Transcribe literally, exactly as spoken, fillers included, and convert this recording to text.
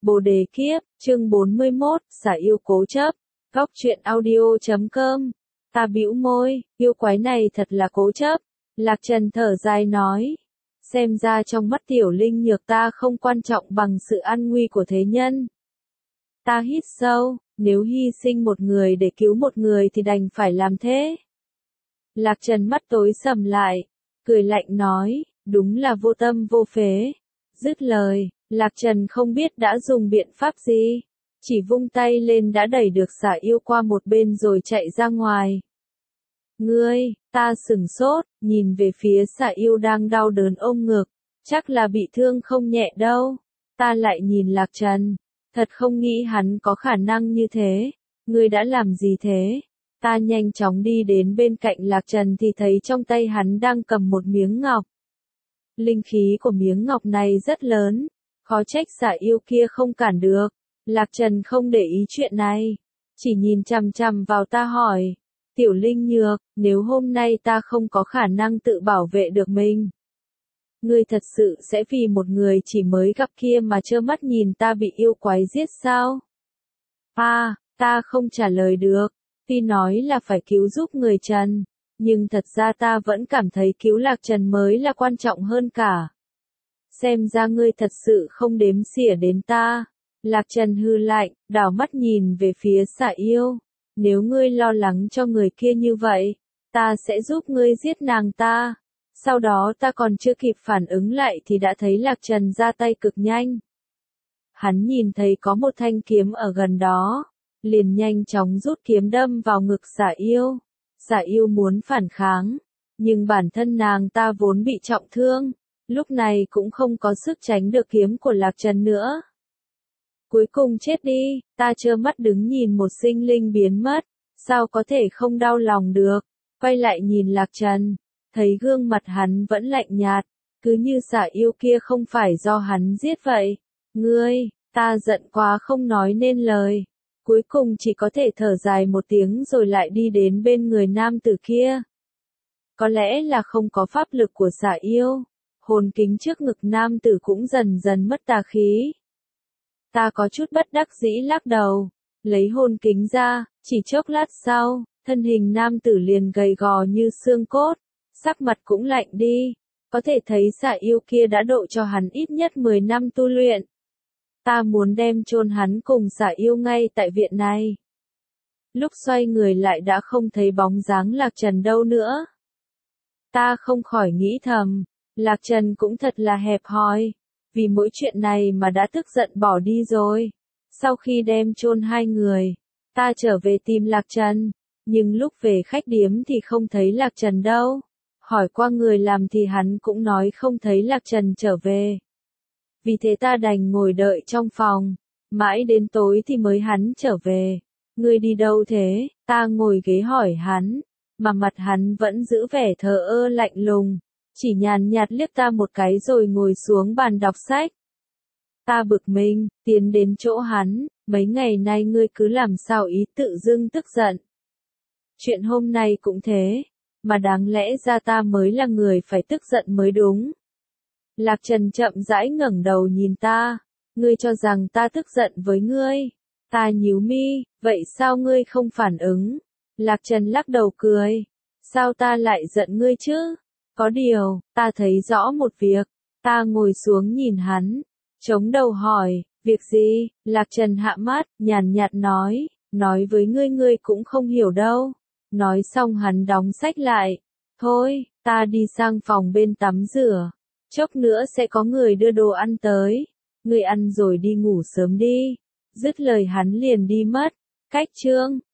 Bồ đề kiếp, chương bốn mươi mốt, xả yêu cố chấp. Góc truyện audio chấm com. Ta bĩu môi, yêu quái này thật là cố chấp. Lạc Trần thở dài nói. Xem ra trong mắt tiểu linh nhược ta không quan trọng bằng sự an nguy của thế nhân. Ta hít sâu, nếu hy sinh một người để cứu một người thì đành phải làm thế. Lạc Trần mắt tối sầm lại, cười lạnh nói, đúng là vô tâm vô phế. Dứt lời, Lạc Trần không biết đã dùng biện pháp gì, chỉ vung tay lên đã đẩy được xả yêu qua một bên rồi chạy ra ngoài. Ngươi, ta sửng sốt, nhìn về phía xả yêu đang đau đớn ôm ngực, chắc là bị thương không nhẹ đâu. Ta lại nhìn Lạc Trần, thật không nghĩ hắn có khả năng như thế. Ngươi đã làm gì thế? Ta nhanh chóng đi đến bên cạnh Lạc Trần thì thấy trong tay hắn đang cầm một miếng ngọc. Linh khí của miếng ngọc này rất lớn, khó trách xả yêu kia không cản được. Lạc Trần không để ý chuyện này, chỉ nhìn chằm chằm vào ta hỏi, tiểu linh nhược, nếu hôm nay ta không có khả năng tự bảo vệ được mình, ngươi thật sự sẽ vì một người chỉ mới gặp kia mà trơ mắt nhìn ta bị yêu quái giết sao? À, ta không trả lời được, tuy nói là phải cứu giúp người Trần, nhưng thật ra ta vẫn cảm thấy cứu Lạc Trần mới là quan trọng hơn cả. Xem ra ngươi thật sự không đếm xỉa đến ta. Lạc Trần hư lạnh, đảo mắt nhìn về phía xả yêu. Nếu ngươi lo lắng cho người kia như vậy, ta sẽ giúp ngươi giết nàng ta. Sau đó ta còn chưa kịp phản ứng lại thì đã thấy Lạc Trần ra tay cực nhanh. Hắn nhìn thấy có một thanh kiếm ở gần đó, liền nhanh chóng rút kiếm đâm vào ngực xả yêu. Xả yêu muốn phản kháng, nhưng bản thân nàng ta vốn bị trọng thương, lúc này cũng không có sức tránh được kiếm của Lạc Trần nữa. Cuối cùng chết đi, ta trơ mắt đứng nhìn một sinh linh biến mất, sao có thể không đau lòng được. Quay lại nhìn Lạc Trần, thấy gương mặt hắn vẫn lạnh nhạt, cứ như xả yêu kia không phải do hắn giết vậy. Ngươi, ta giận quá không nói nên lời. Cuối cùng chỉ có thể thở dài một tiếng rồi lại đi đến bên người nam tử kia. Có lẽ là không có pháp lực của xả yêu, hồn kính trước ngực nam tử cũng dần dần mất tà khí. Ta có chút bất đắc dĩ lắc đầu, lấy hồn kính ra, chỉ chốc lát sau, thân hình nam tử liền gầy gò như xương cốt, sắc mặt cũng lạnh đi, có thể thấy xả yêu kia đã độ cho hắn ít nhất mười năm tu luyện. Ta muốn đem chôn hắn cùng xả yêu ngay tại viện này. Lúc xoay người lại đã không thấy bóng dáng Lạc Trần đâu nữa. Ta không khỏi nghĩ thầm, Lạc Trần cũng thật là hẹp hòi, vì mỗi chuyện này mà đã tức giận bỏ đi rồi. Sau khi đem chôn hai người, ta trở về tìm Lạc Trần, nhưng lúc về khách điếm thì không thấy Lạc Trần đâu. Hỏi qua người làm thì hắn cũng nói không thấy Lạc Trần trở về. Vì thế ta đành ngồi đợi trong phòng, mãi đến tối thì mới hắn trở về. Ngươi đi đâu thế? Ta ngồi ghế hỏi hắn, mà mặt hắn vẫn giữ vẻ thờ ơ lạnh lùng, chỉ nhàn nhạt liếc ta một cái rồi ngồi xuống bàn đọc sách. Ta bực mình, tiến đến chỗ hắn, mấy ngày nay ngươi cứ làm sao ý tự dưng tức giận. Chuyện hôm nay cũng thế, mà đáng lẽ ra ta mới là người phải tức giận mới đúng. Lạc Trần chậm rãi ngẩng đầu nhìn ta, ngươi cho rằng ta tức giận với ngươi. Ta nhíu mi, vậy sao ngươi không phản ứng? Lạc Trần lắc đầu cười, sao ta lại giận ngươi chứ? Có điều, ta thấy rõ một việc. Ta ngồi xuống nhìn hắn, chống đầu hỏi, việc gì? Lạc Trần hạ mắt, nhàn nhạt nói, nói với ngươi ngươi cũng không hiểu đâu. Nói xong hắn đóng sách lại, thôi, ta đi sang phòng bên tắm rửa. Chốc nữa sẽ có người đưa đồ ăn tới, ngươi ăn rồi đi ngủ sớm đi. Dứt lời hắn liền đi mất. Cách chương